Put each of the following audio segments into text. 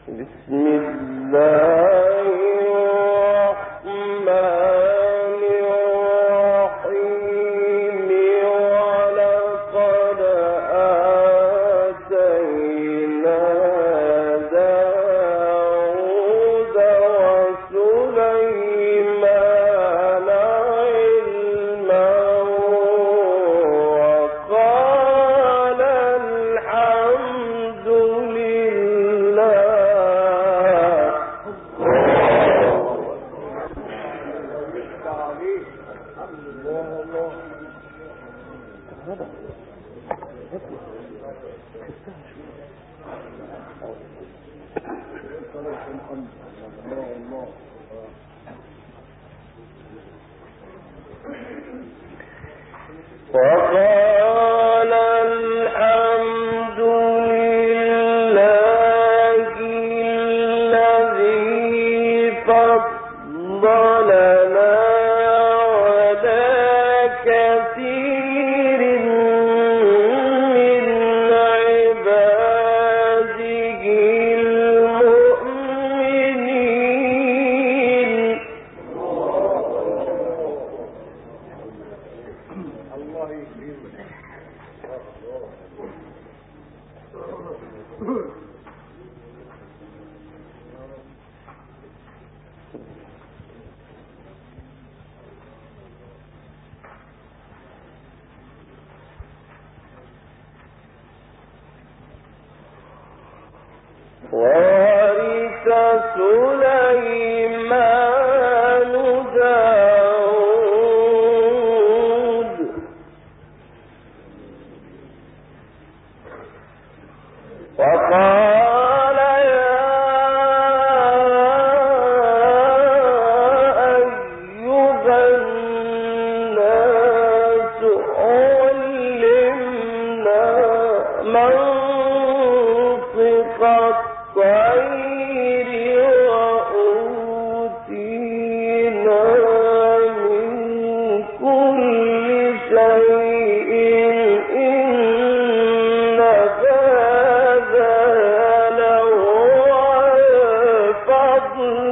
وورث سليمان داود وقال يا أيها الناس علمنا منطق الطير وأوتينا من كل شيء إن هذا لهو الفضل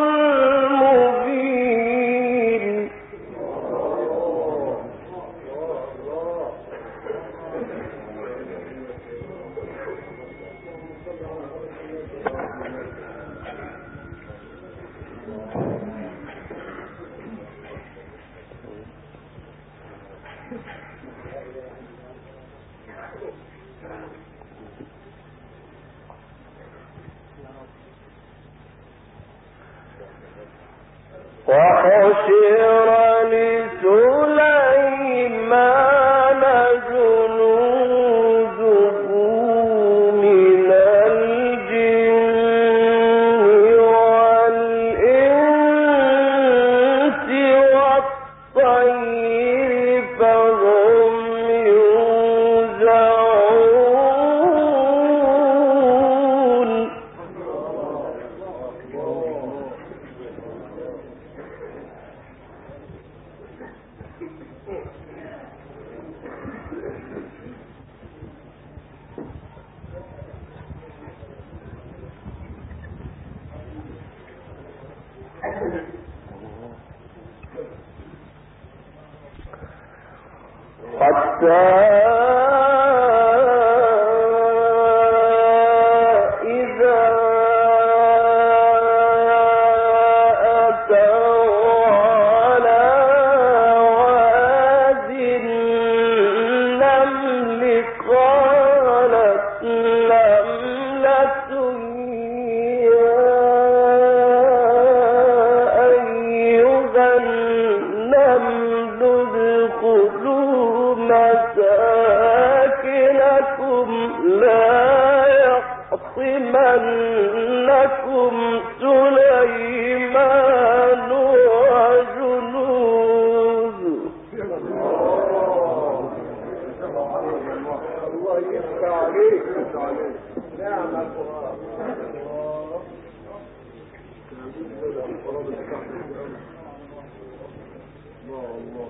المبين. وحشر لسليمان جنوده من الجن والإنس والطير فهم يوزعون. حتى إذا أتوا على واد النمل قالت نملة يا أيها النمل ادخلوا مساكنكم لا يحطمنكم سليمان وجنوده. الله يفتح عليك. نعم القرآن. الله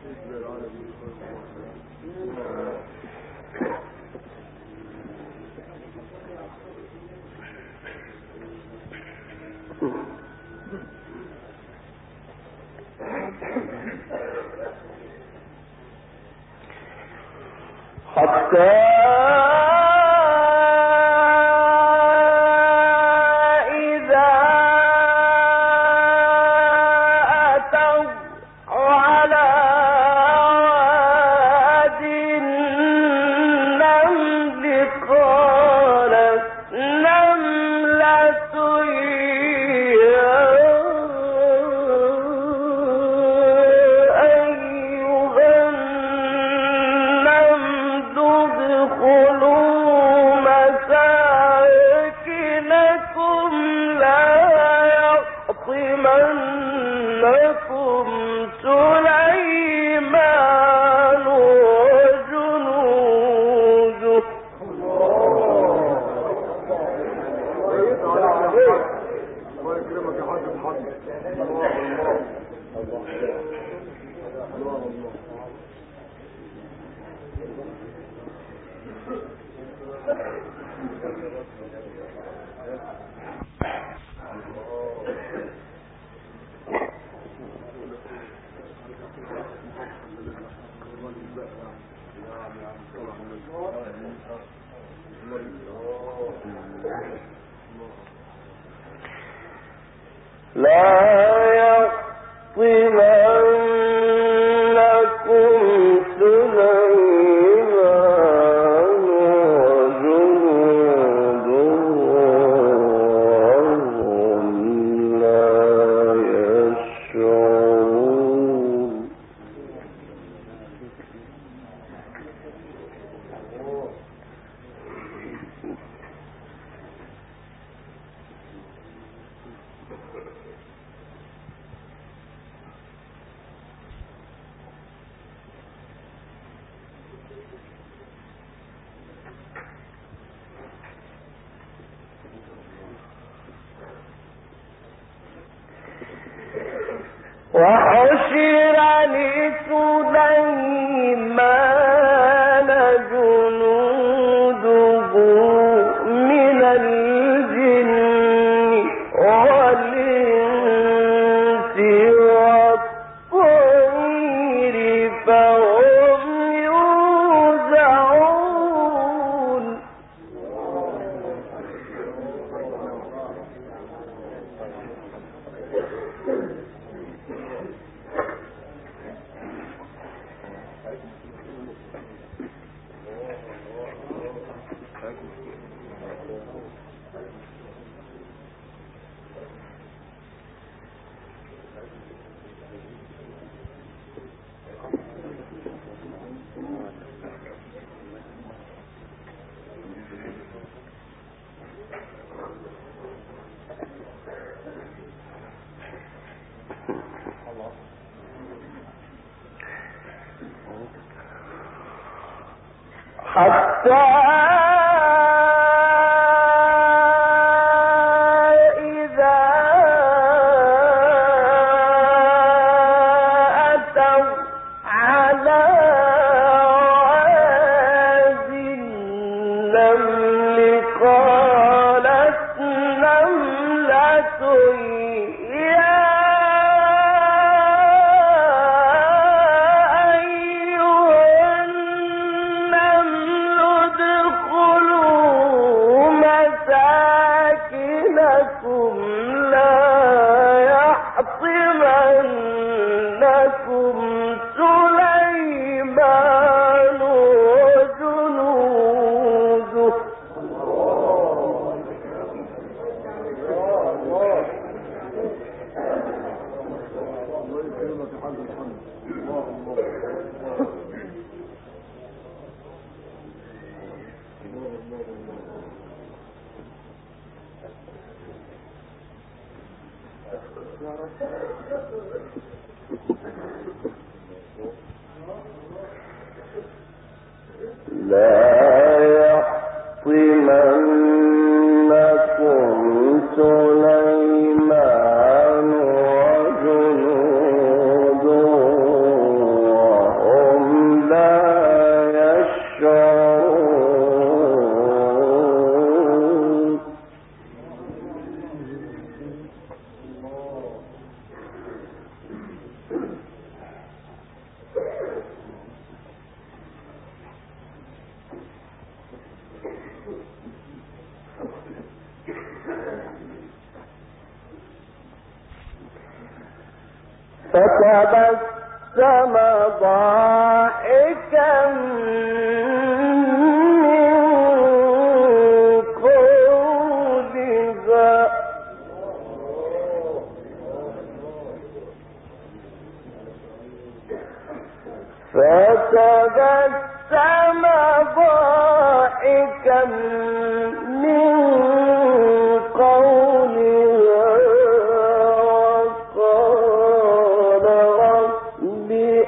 وحشر لسليمان جنوده من الجن والإنس والطير فهم يوزعون. حتى إذا أتوا على واد النمل قالت نملة فتبسم ضاحكا فتبسم ضاحكا من قولها وقال رب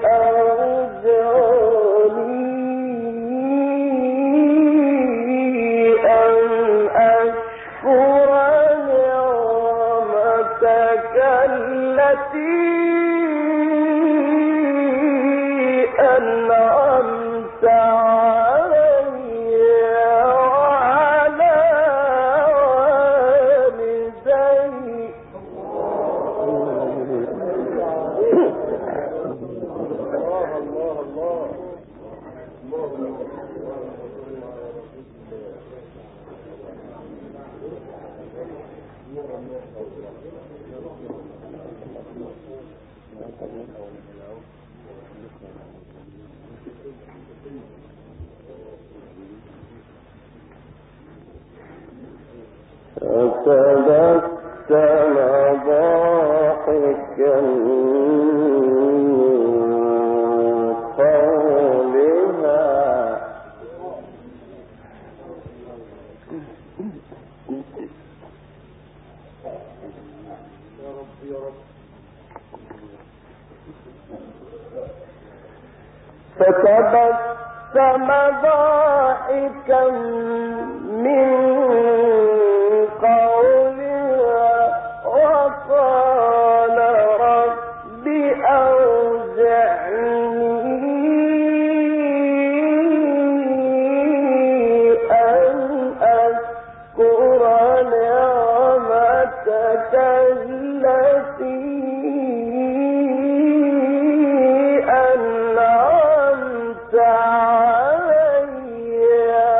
أوزعني أن أشكر نعمتك التي أنعمت علي وعلى والدي. فتبسم ضاحكا من قولها وقال رب أوزعني أن أشكر نعمتك التي أنعمت علي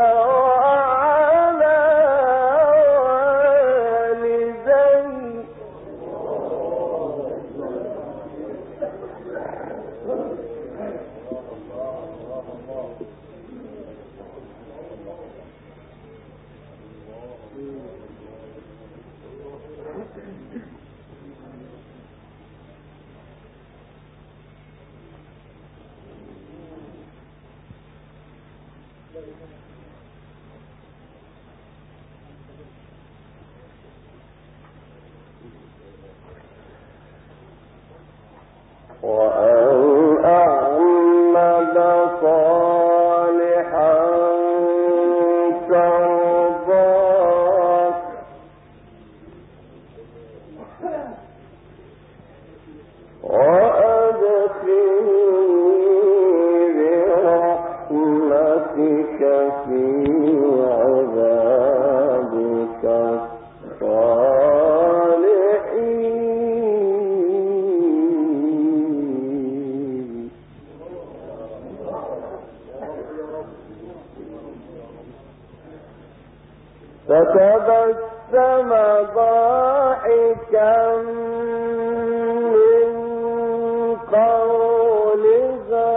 وعلى والدي. وأن أعمل صالحا ترضاه وأدخلني برحمتك في عبادك الصالحين. فتبسم ضاحكا من قولها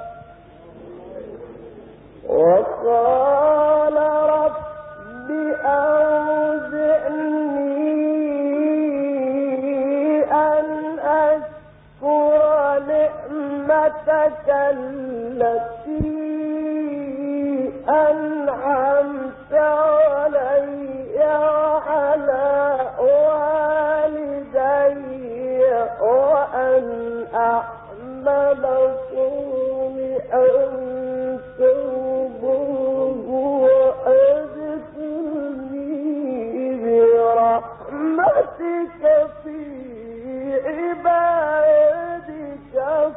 وقال رب أوزعني أن أشكر نعمتك التي أنعمت علي وعلى والدي وأن أعمل صالحا ترضاه وأدخلني برحمتك في عبادك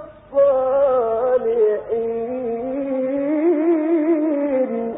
الصالحين.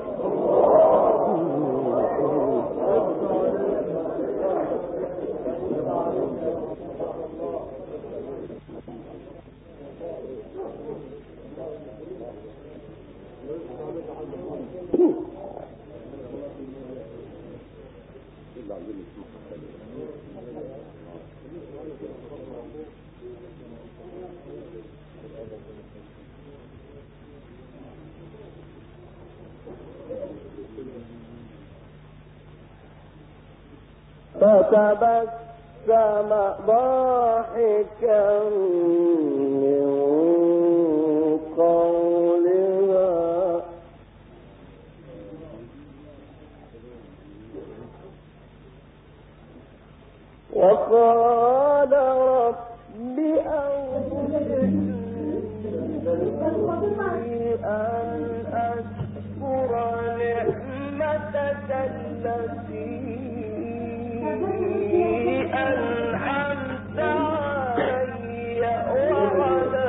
فتبسم ضاحكا من قولها وقال رب أوزعني أن أشكر نعمتك التي أنعمت علي وعلى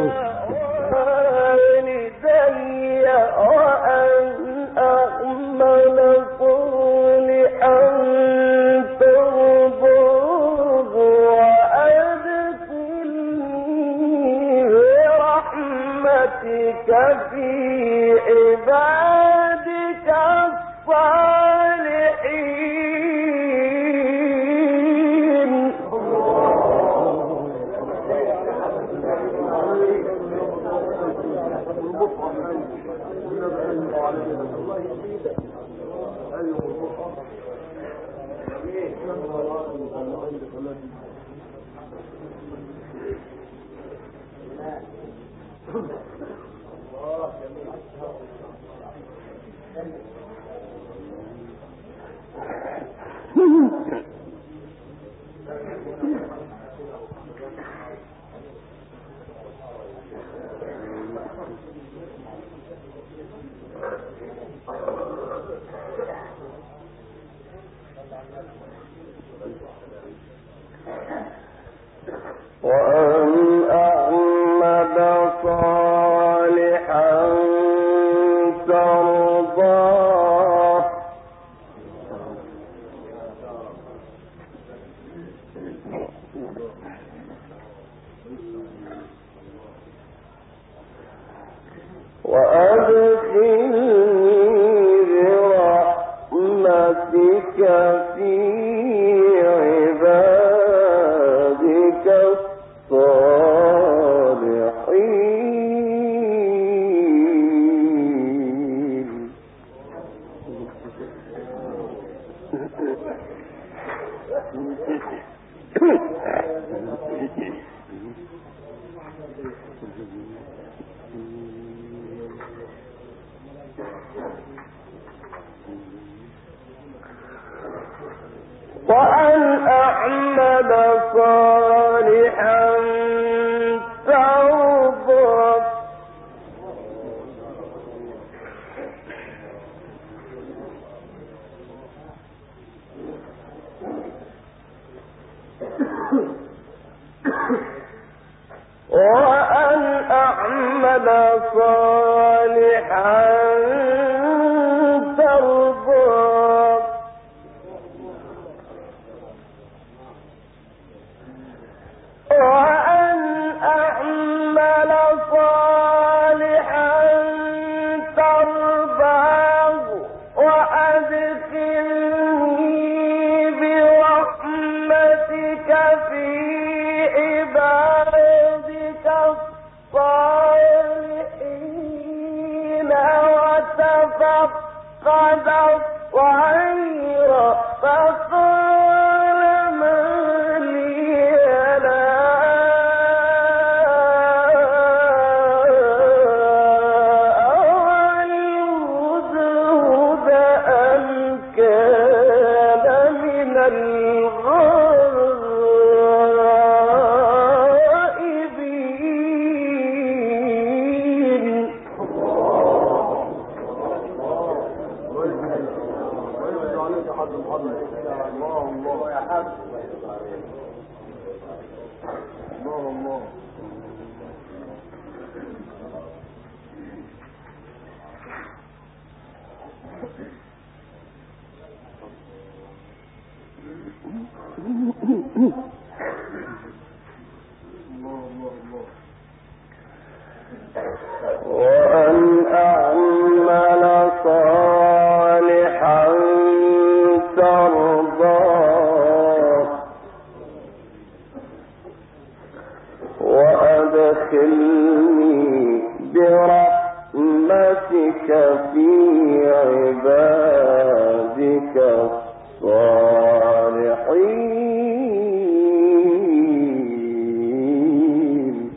والدي وأن أعمل صالحا ترضاه وأدخلني برحمتك في عبادك الصالحين. وأن أعمل صالحا ترضاه وأدخلني برحمتك في عبادك الصالحين. وأن أعمل صالحا ترضاه وأن أعمل صالحا ترضاه وأن أعمل صالحا ترضاه وأدخلني برحمتك في عبادك الصالحين. وتفقد الطير فقال ما لي لا أرى الهدهد أم كان من الغائبين. الله يا حبيبي الله وأن أعمل صالحا ترضاه وأدخلني برحمتك في عبادك الصالحين.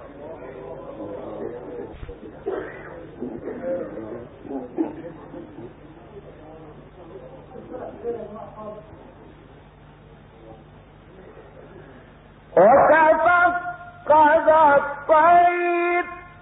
وتفقد الطير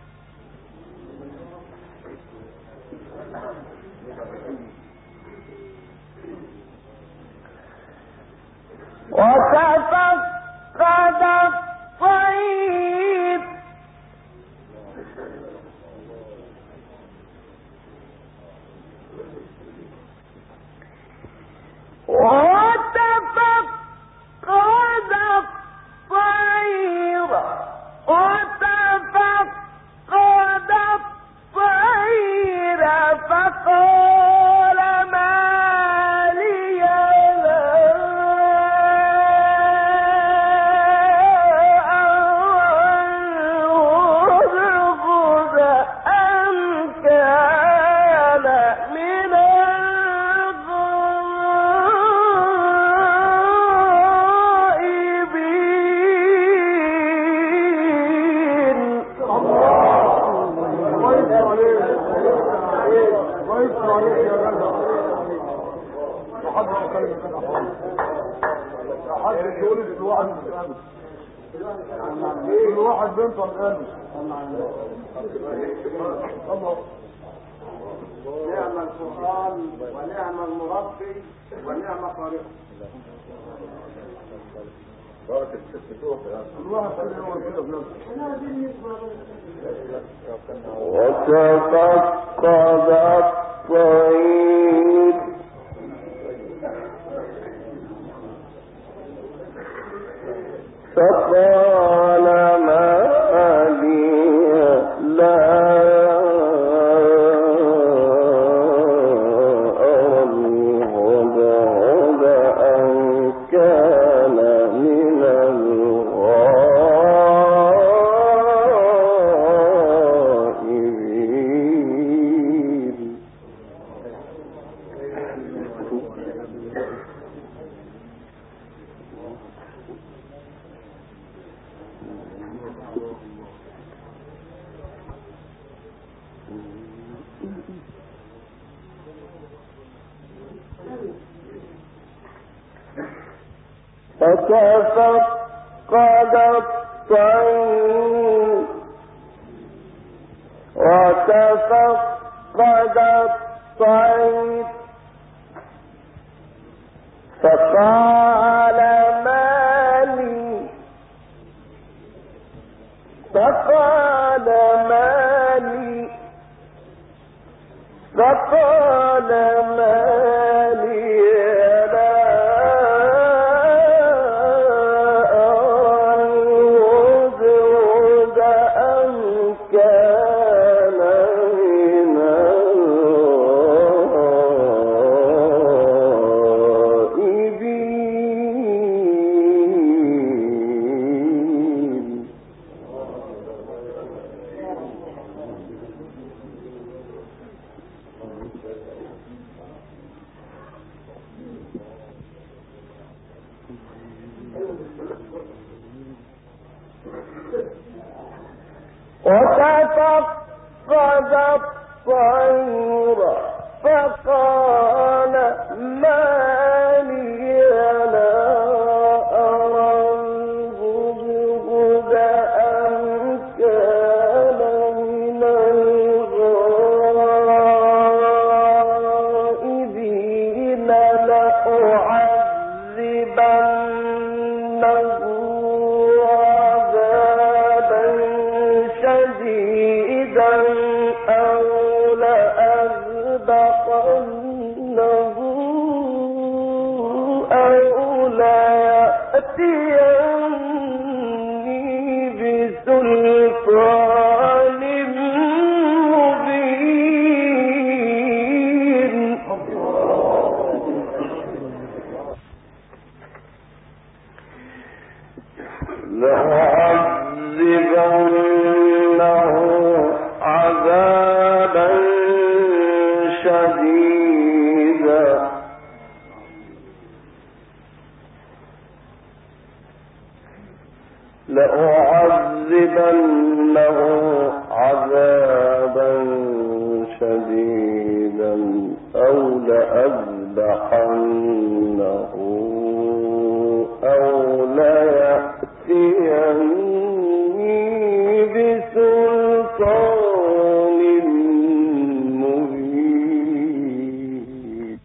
فقال ما لي لا أرغب أم كان من كل واحد بينطق قلبه. الله، نعم القرآن ونعم المربي ونعم قارئه. بركة الفتوح الواحد كل يوم كده بنفسه. وتفقد الطير فقال ما لي لا أرى الهدهد أم كان من الغائبين. فتفقد الطير وتفقد الطير فقال ما لي فقال ما لي لا أرغب أم كان من الغائبين. وتفقد الطير فقال ما لي لا أرى الهدهد أم كان من الغائبين لأعذبنه عذابا شديدا أو لأذبحنه لأذبحنه أو ليأتيني بسلطان مبين.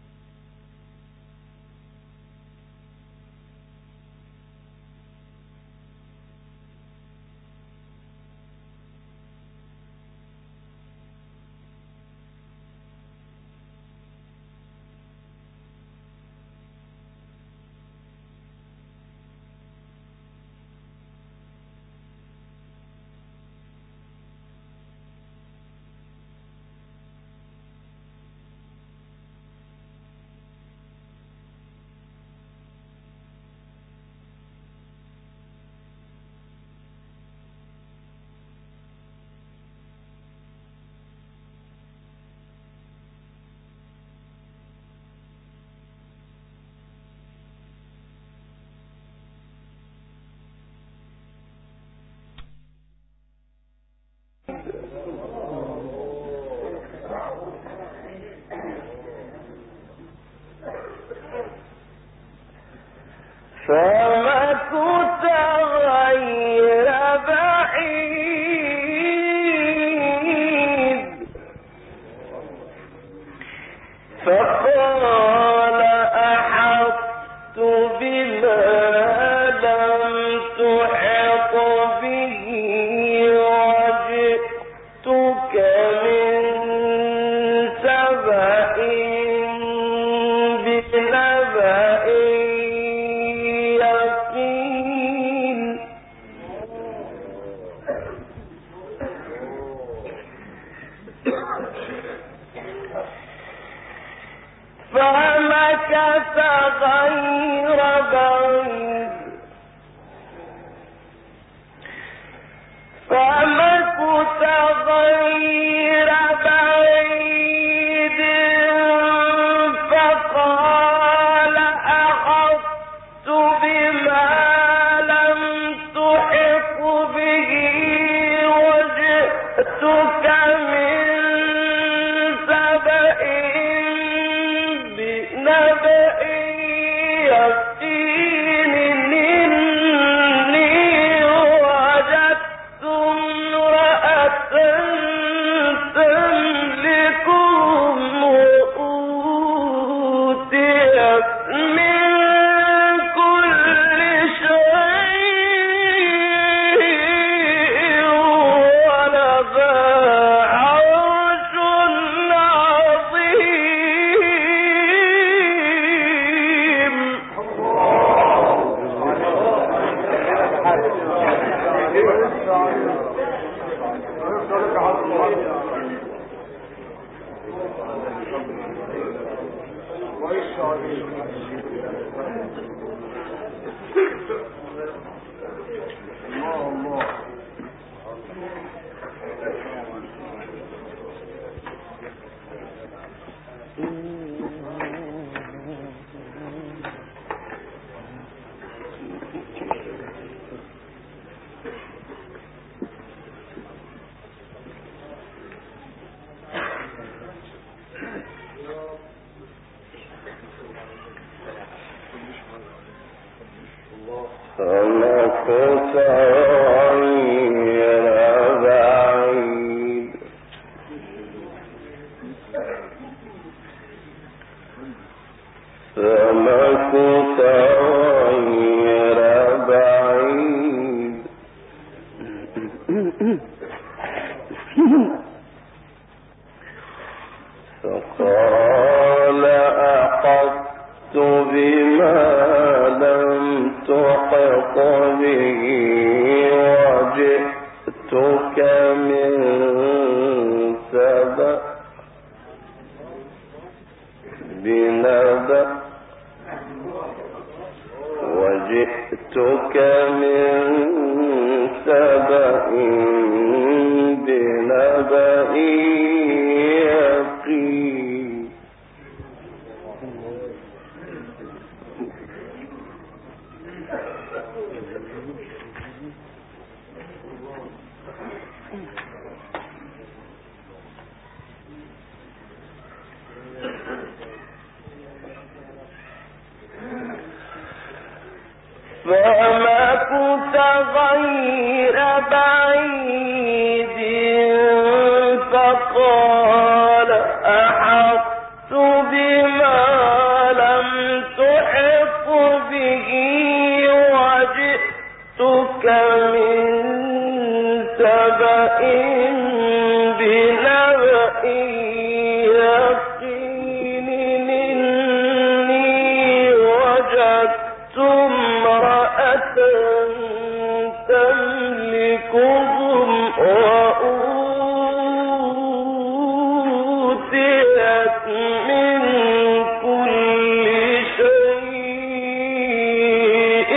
فمكث غير بعيد فقال أحطت بما لم تحط به وجئتك من سبأ بنبأ يقين. فمكث غير بعيد فقال أحطت بما لم تحط به وجئتك من سبأ بنبأ يقين. إني وجدت امرأة تملكهم وأوتيت من كل شيء ولها عرش عظيم. فمكث غير بعيد فقال أحطت بما لم تحط به وجئتك من سبأ بنبأ بنبأ يقين. فمكث غير بعيد فقال أحطت بما لم تحط به وجئتك من سبأ بنبأ يقين إني وجدت امرأة تملكهم وأوتيت من كل شيء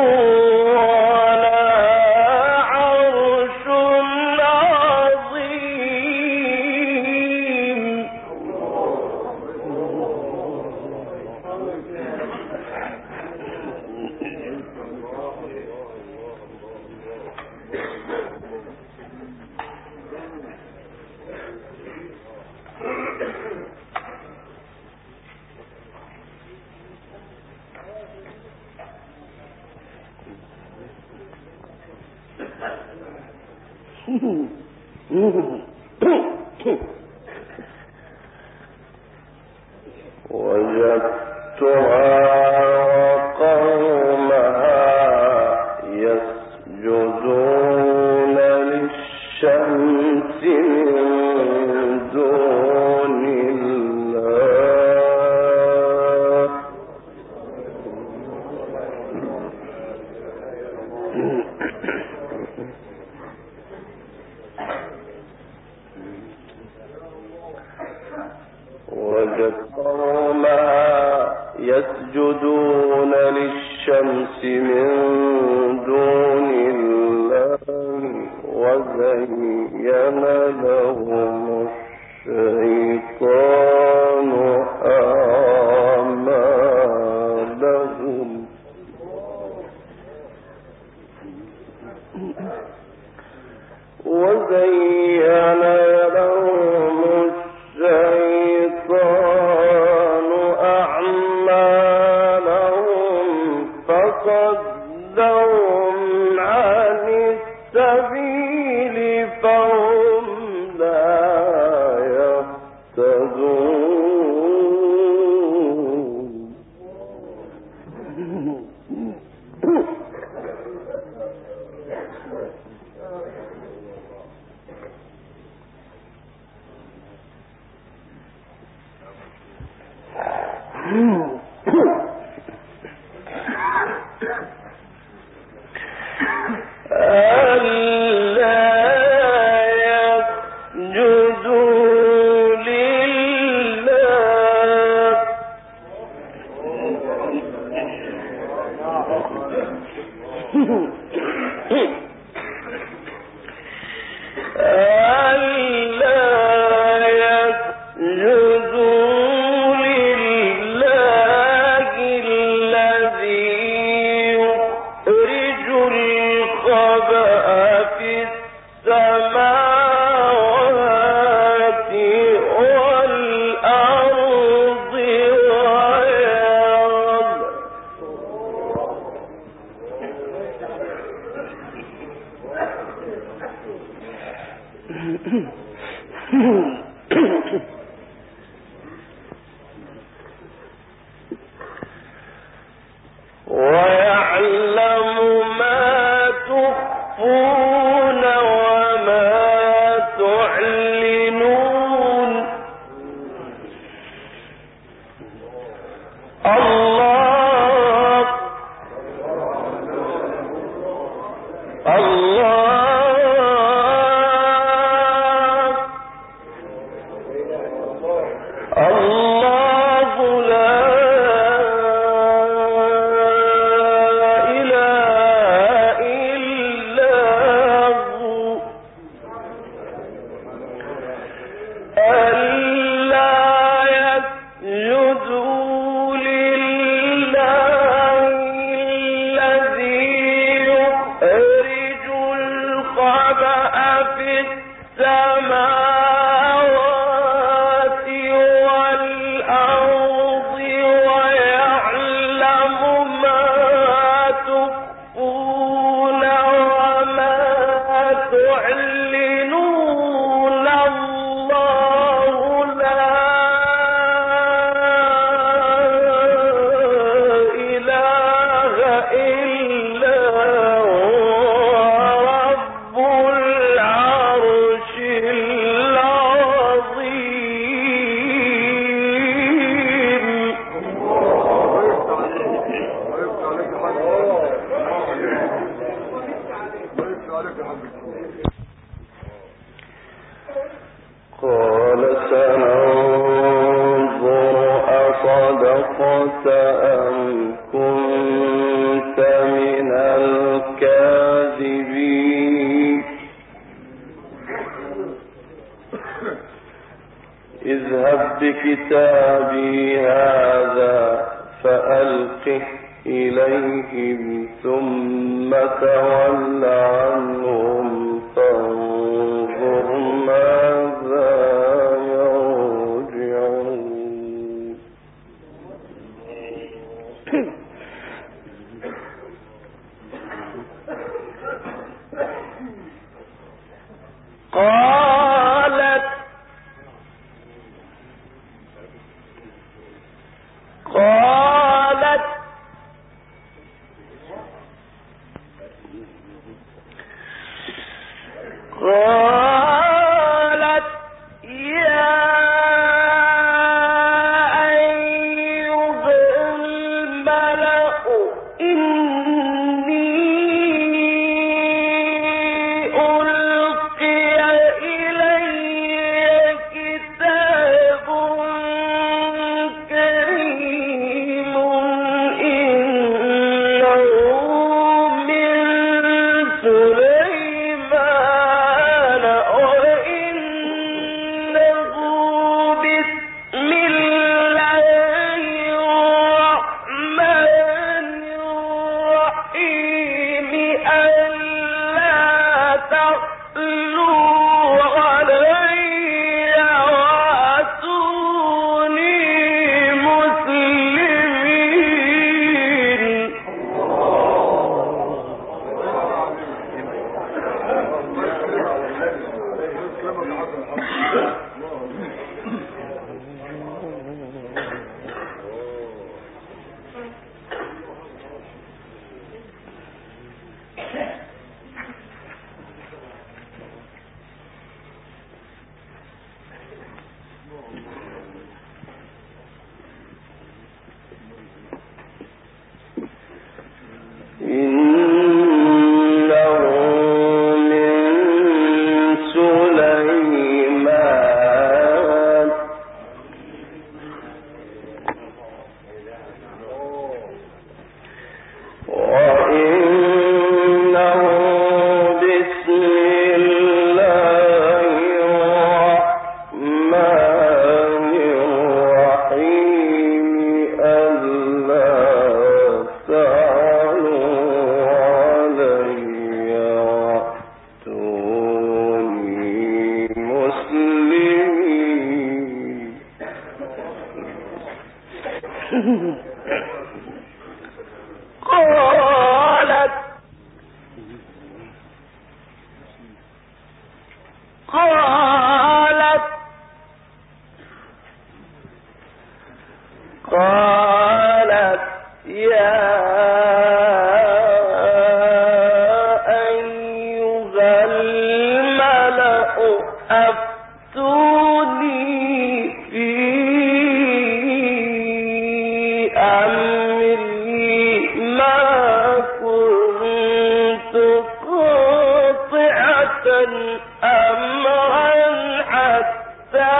ولها عرش عظيم. وجدتها وقومها يسجدون للشمس من دون الله يسجدون للشمس من دون الله وزين لهم الشيطان أعمالهم فصدهم عن السبيل فهم لا يهتدون. ويعلم ما تخفون وما تعلنون. الله السماوات والأرض ويعلم ما تخفون اذهب بكتابي هذا فألقه إليهم ثم تول عنهم فانظر ماذا يرجعون. قالت يا أيها الملأ إني ألقي إلي كتاب كريم إنه من سليمان وإنه بسم الله الرحمن الرحيم ألا تعلوا علي وأتوني مسلمين. قالت يا أيها الملأ أفتوني في أمري ما كنت قاطعة أمرا حتى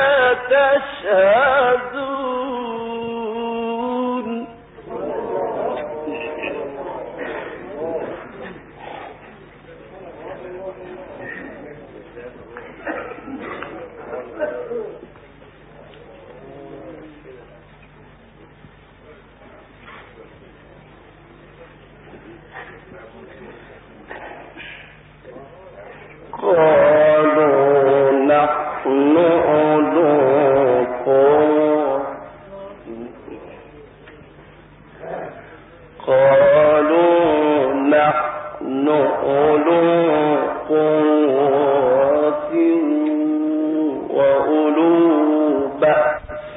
تشهدون. قالوا نحن أولو قوة وأولو بأس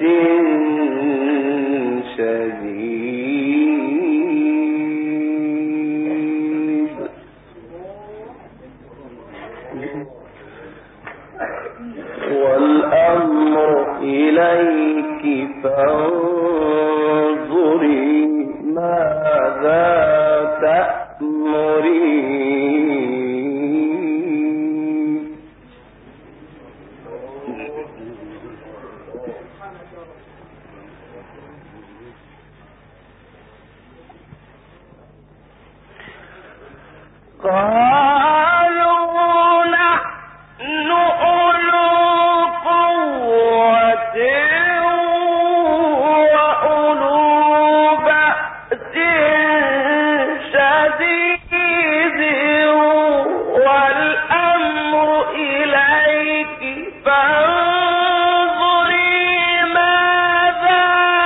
شديد والأمر إليك فانظري ماذا تأمرين. قالوا نحن أولو فانظري ماذا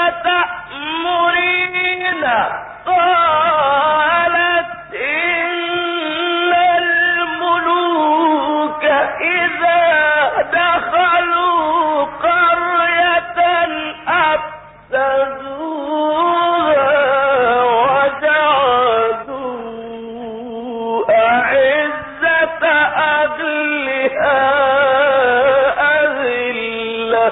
تأمرين قالت إن الملوك إذا دخلوا قرية أفسدوها وجعلوا أعزة أهلها أذلة.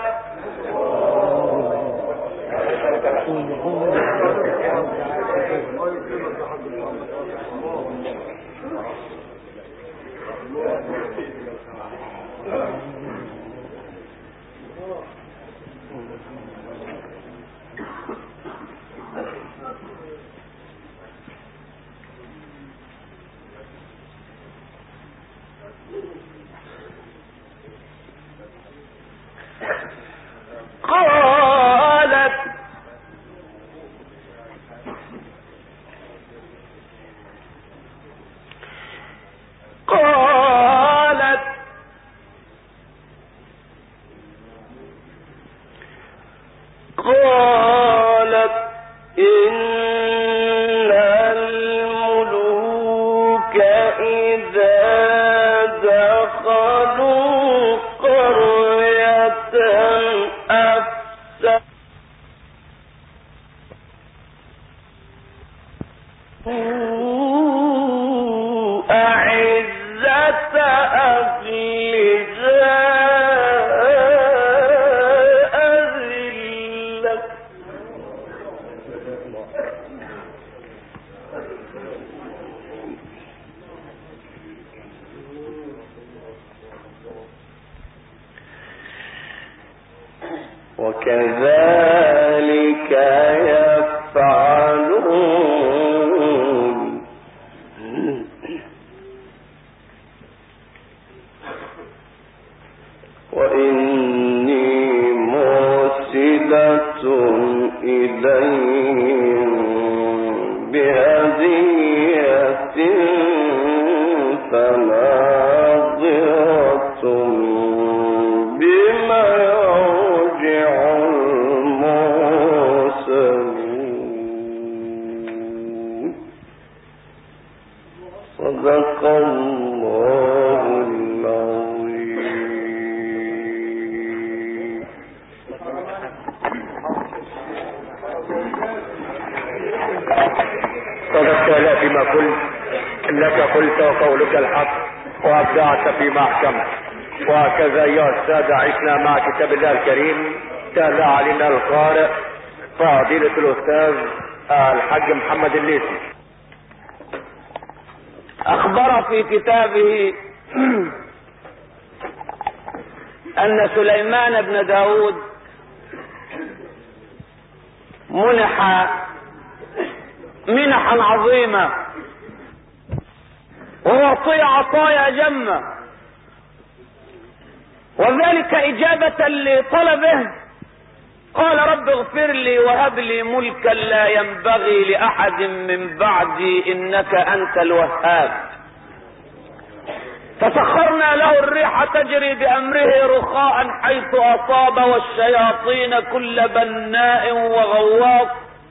قالت إن الملوك إذا دخلوا قرية أفسدوها أعزة أهلها أذلة. وكذلك يفعلون وإني مرسلة إليهم بهدية فناظرة بما يرجع المرسلون. صدق الله العظيم. صدقت لا فيما قلت، انك قلت وقولك الحق وابدعت فيما احكمت. وهكذا ايها الساده عشنا مع كتاب الله الكريم. تابع علينا القارئ فضيلة الاستاذ الحاج محمد الليثي. أخبر في كتابه أن سليمان بن داود منح منحا عظيمة وأعطي عطايا جمة، وذلك إجابة لطلبه. قال رب اغفر لي وهب لي ملكا لا ينبغي لأحد من بعدي إنك أنت الوهاب. فسخرنا له الريح تجري بأمره رخاء حيث أصاب والشياطين كل بناء وغواص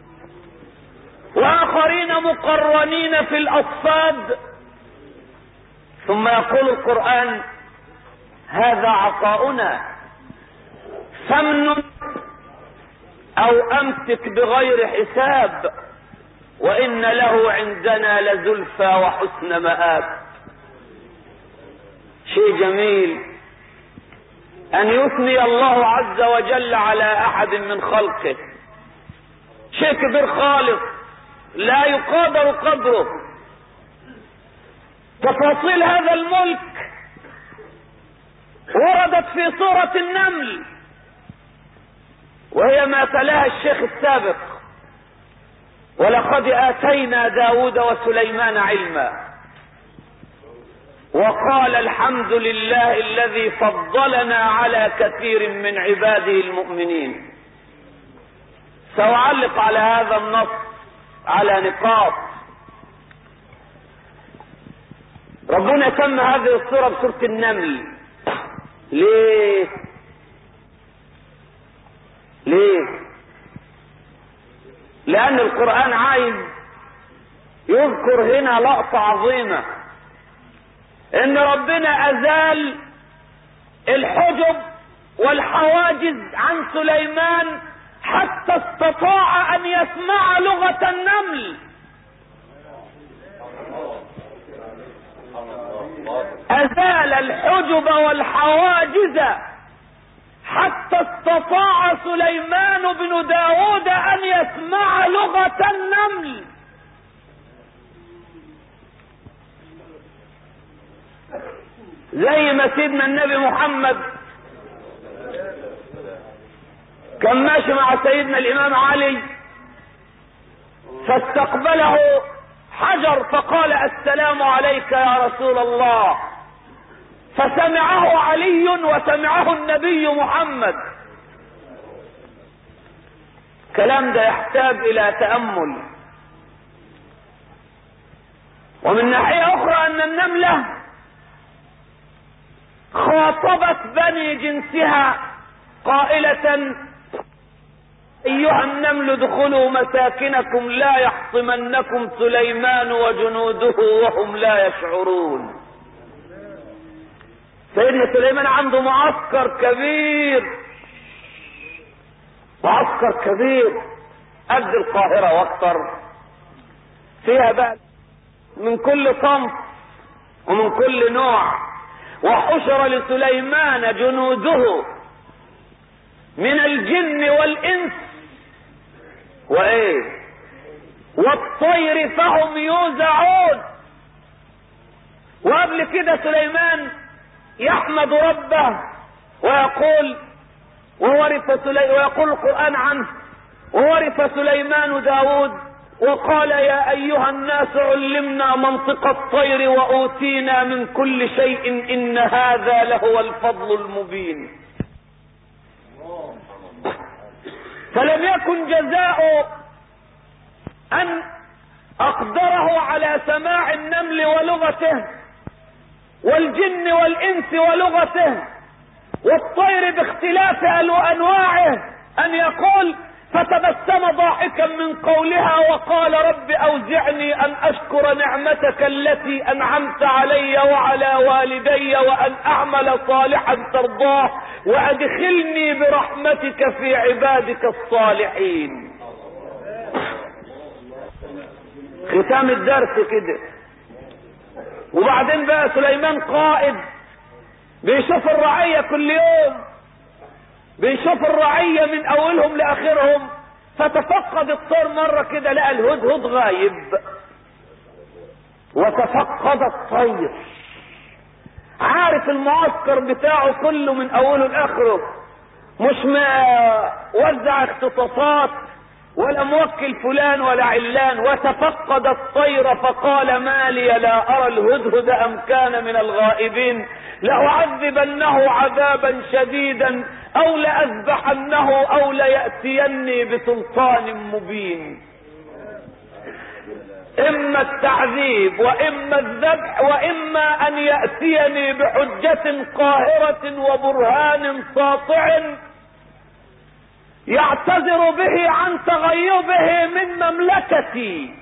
وآخرين مقرنين في الأصفاد. ثم يقول القرآن هذا عطاؤنا فامنن أو أمسك بغير حساب وإن له عندنا لزلفى وحسن مآب. شيء جميل أن يثني الله عز وجل على أحد من خلقه، شيء كبير خالص لا يقدر قدره. تفاصيل هذا الملك وردت في سورة النمل، وهي ما تلاها الشيخ السابق: ولقد آتينا داود وسليمان علما. وقال الحمد لله الذي فضلنا على كثير من عباده المؤمنين. سأعلق على هذا النص على نقاط. ربنا سمى هذه السورة بسورة النمل، ليه؟ لأن القرآن عايز يذكر هنا لقطة عظيمة، إن ربنا أزال الحجب والحواجز عن سليمان حتى استطاع أن يسمع لغة النمل. أزال الحجب والحواجز حتى استطاع سليمان بن داود أن يسمع لغة النمل. زي ما سيدنا النبي محمد كان ماشي مع سيدنا الإمام علي فاستقبله حجر فقال السلام عليك يا رسول الله، فسمعه علي وسمعه النبي محمد. كلام ده يحتاج إلى تأمل. ومن ناحية أخرى أن النملة خاطبت بني جنسها قائلة أيها النمل ادخلوا مساكنكم لا يحطمنكم سليمان وجنوده وهم لا يشعرون. سيدنا سليمان عنده معسكر كبير قد القاهرة واكثر، فيها بقى من كل صنف ومن كل نوع. وحشر لسليمان جنوده من الجن والإنس والطير فهم يوزعون. وقبل كده سليمان يحمد ربه ويقول ويقول القرآن عنه وورث سليمان داود وقال يا أيها الناس علمنا منطق الطير وأوتينا من كل شيء إن هذا لهو الفضل المبين. فلم يكن جزاء أن أقدره على سماع النمل ولغته والجن والإنس ولغته والطير باختلاف أنواعه أن يقول فتبسم ضاحكا من قولها وقال رب أوزعني أن أشكر نعمتك التي أنعمت علي وعلى والدي وأن أعمل صالحا ترضاه وأدخلني برحمتك في عبادك الصالحين. ختام الدرس كده. وبعدين بقى سليمان قائد بيشوف الرعية كل يوم، بيشوف الرعية من اولهم لاخرهم. فتفقد الطير مرة كده لقى الهدهد غايب، وتفقد الطير. عارف المعسكر بتاعه كله من اوله لاخره، مش ما وزع اختصاصات ولا موكل فلان ولا علان. وتفقد الطير فقال ما لي لا ارى الهدهد ام كان من الغائبين لأعذبنه عذابا شديدا او لأذبحنه او ليأتيني بسلطان مبين. اما التعذيب واما الذبح واما ان يأتيني بحجة قاهرة وبرهان ساطع يعتذر به عن تغيبه من مملكتي.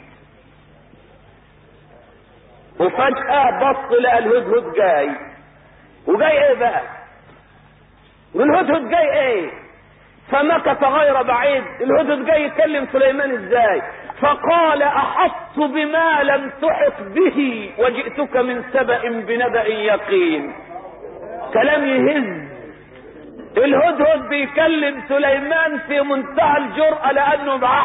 وفجأة بص لقى الهدهد جاي. وجاي ايه بقى؟ والهدهد جاي ايه؟ فمكث غير بعيد. الهدهد جاي يكلم سليمان ازاي؟ فقال احطت بما لم تحط به وجئتك من سبأ بنبأ يقين. كلام يهز. الهدهد بيكلم سليمان في منتهى الجرأة لانه معاه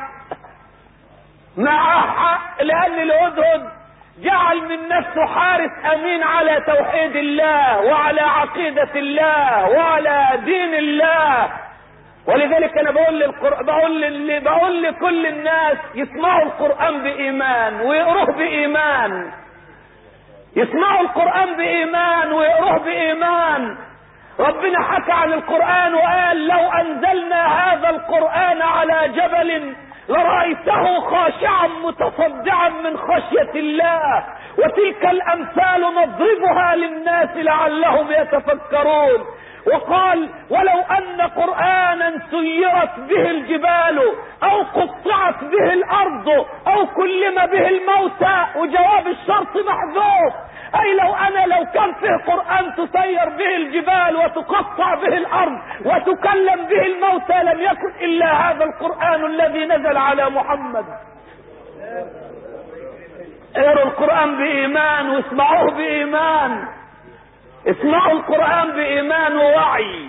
حق لان الهدهد جعل من نفسه حارس امين على توحيد الله وعلى عقيدة الله وعلى دين الله. ولذلك انا بقول لكل الناس يسمعوا القرآن بإيمان ويقروه بإيمان، يسمعوا القرآن بإيمان ويقروه بإيمان. ربنا حكى عن القرآن وقال لو انزلنا هذا القرآن على جبل لرأيته خاشعا متصدعا من خشية الله. وتلك الأمثال نضربها للناس لعلهم يتفكرون. وقال ولو أن قرآنا سيرت به الجبال أو قطعت به الأرض أو كلم به الموتى، وجواب الشرط محذوف، أي لو كان فيه قرآن تسير به الجبال وتقطع به الأرض وتكلم به الموتى لم يكن إلا هذا القرآن الذي نزل على محمد. اقروا القرآن بإيمان واسمعوه بإيمان، اسمعوا القرآن بإيمان ووعي.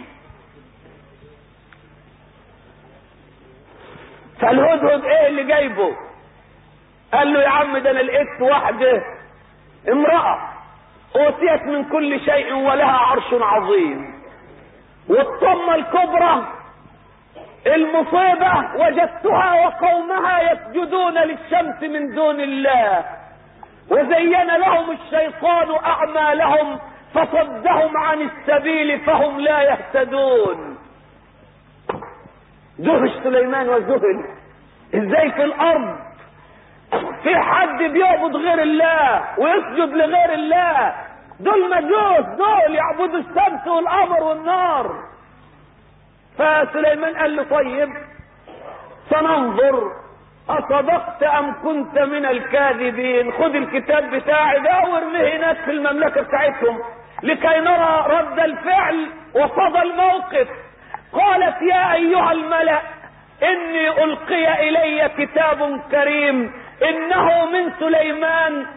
فالهدهد ايه اللي جايبه؟ قال له يا عم ده انا لقيت واحدة امرأة اوتيت من كل شيء ولها عرش عظيم، والطمة الكبرى المصيبة وجدتها وقومها يسجدون للشمس من دون الله، وزين لهم الشيطان أعمالهم فصدهم عن السبيل فهم لا يهتدون. دهش سليمان وذهل، ازاي في الارض في حد بيعبد غير الله ويسجد لغير الله؟ دول مجوس، دول يعبدوا الشمس والقمر والنار. فسليمان قال له طيب سننظر اصدقت ام كنت من الكاذبين، خد الكتاب بتاعي ده وارميه هناك في المملكة بتاعتهم لكي نرى رد الفعل وصدى الموقف. قالت يا ايها الملأ اني القي الي كتاب كريم انه من سليمان،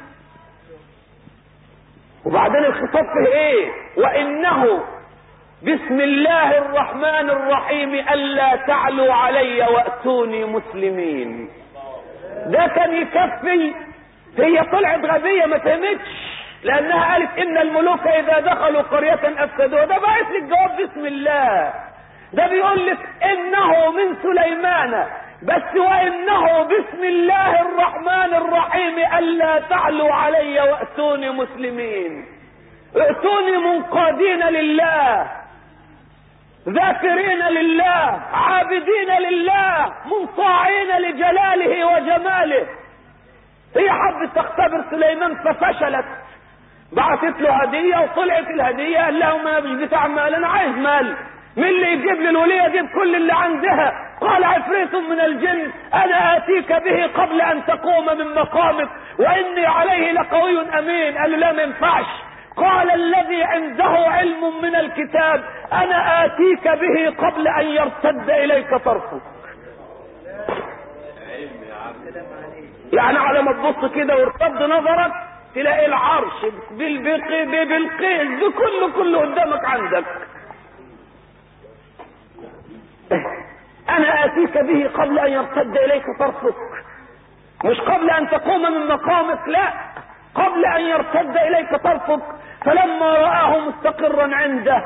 وبعدين الخطاب فيه ايه؟ وانه بسم الله الرحمن الرحيم الا تعلوا علي واتوني مسلمين. ده كان يكفي. هي طلعت غبية ما فهمتش، لانها قالت ان الملوك اذا دخلوا قرية افسدوها. ده بعت لك جواب بسم الله، ده بيقول لك انه من سليمان بس وانه بسم الله الرحمن الرحيم الا تعلوا علي واتوني مسلمين. ائتوني منقادين لله، ذاكرين لله، عابدين لله، منطاعين لجلاله وجماله. هي حبت تختبر سليمان ففشلت، بعثت له هدية وطلعت الهدية قال لهم انا مش بتاع مال، انا عايز مال. مين اللي يجيب لي الولية دي بكل اللي عندها؟ قال عفريت من الجن انا اتيك به قبل ان تقوم من مقامك واني عليه لقوي امين. قال له لا ما ينفعش. قال الذي عنده علم من الكتاب انا اتيك به قبل ان يرتد اليك طرفك. يعني على ما تبص كده وارتد نظرك تلاقي العرش بالقيس بكله قدامك عندك. انا اتيك به قبل ان يرتد اليك طرفك، مش قبل ان تقوم من مقامك، لا قبل ان يرتد اليك طرفك. فلما رآه مستقرا عنده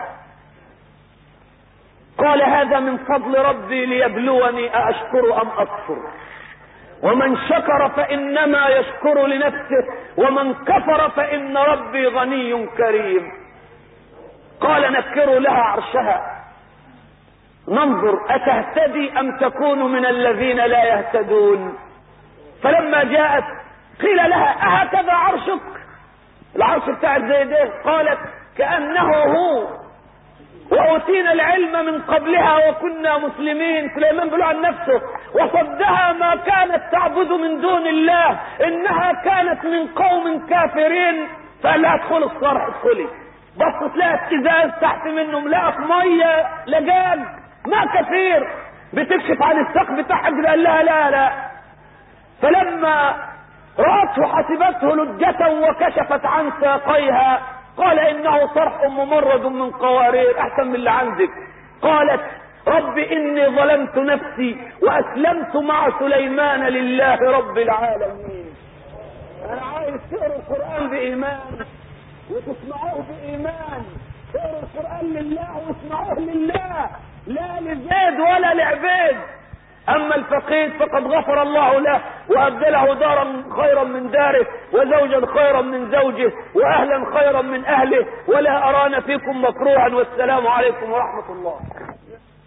قال هذا من فضل ربي ليبلوني أأشكر أم أكفر، ومن شكر فإنما يشكر لنفسه ومن كفر فإن ربي غني كريم. قال نكروا لها عرشها ننظر أتهتدي أم تكون من الذين لا يهتدون. فلما جاءت قيل لها أهكذا عرشك؟ العرش بتاعت زي ده؟ قالت كأنه هو وأوتينا العلم من قبلها وكنا مسلمين. سليمان بيقول عن نفسه وصدها ما كانت تعبد من دون الله إنها كانت من قوم كافرين. فقال لها ادخلي الصرح ادخلي. بصت لقت ازاز تحت منهم، لقت ميه لجاج ما كثير بتكشف عن السقف بتاعها. قال لها لا. فلما رأته حسبته لجة وكشفت عن ساقيها قال انه صرح ممرد من قوارير احسن من اللي عندك. قالت رب اني ظلمت نفسي واسلمت مع سليمان لله رب العالمين. انا عايز تقروا القرآن بايمان وتسمعوه بايمان. تقروا القرآن لله واسمعوه لله، لا لزيد ولا لعبيد. اما الفقيد فقد غفر الله له وابدله دارا خيرا من داره وزوجا خيرا من زوجه واهلا خيرا من اهله ولا ارانا فيكم مكروها. والسلام عليكم ورحمة الله.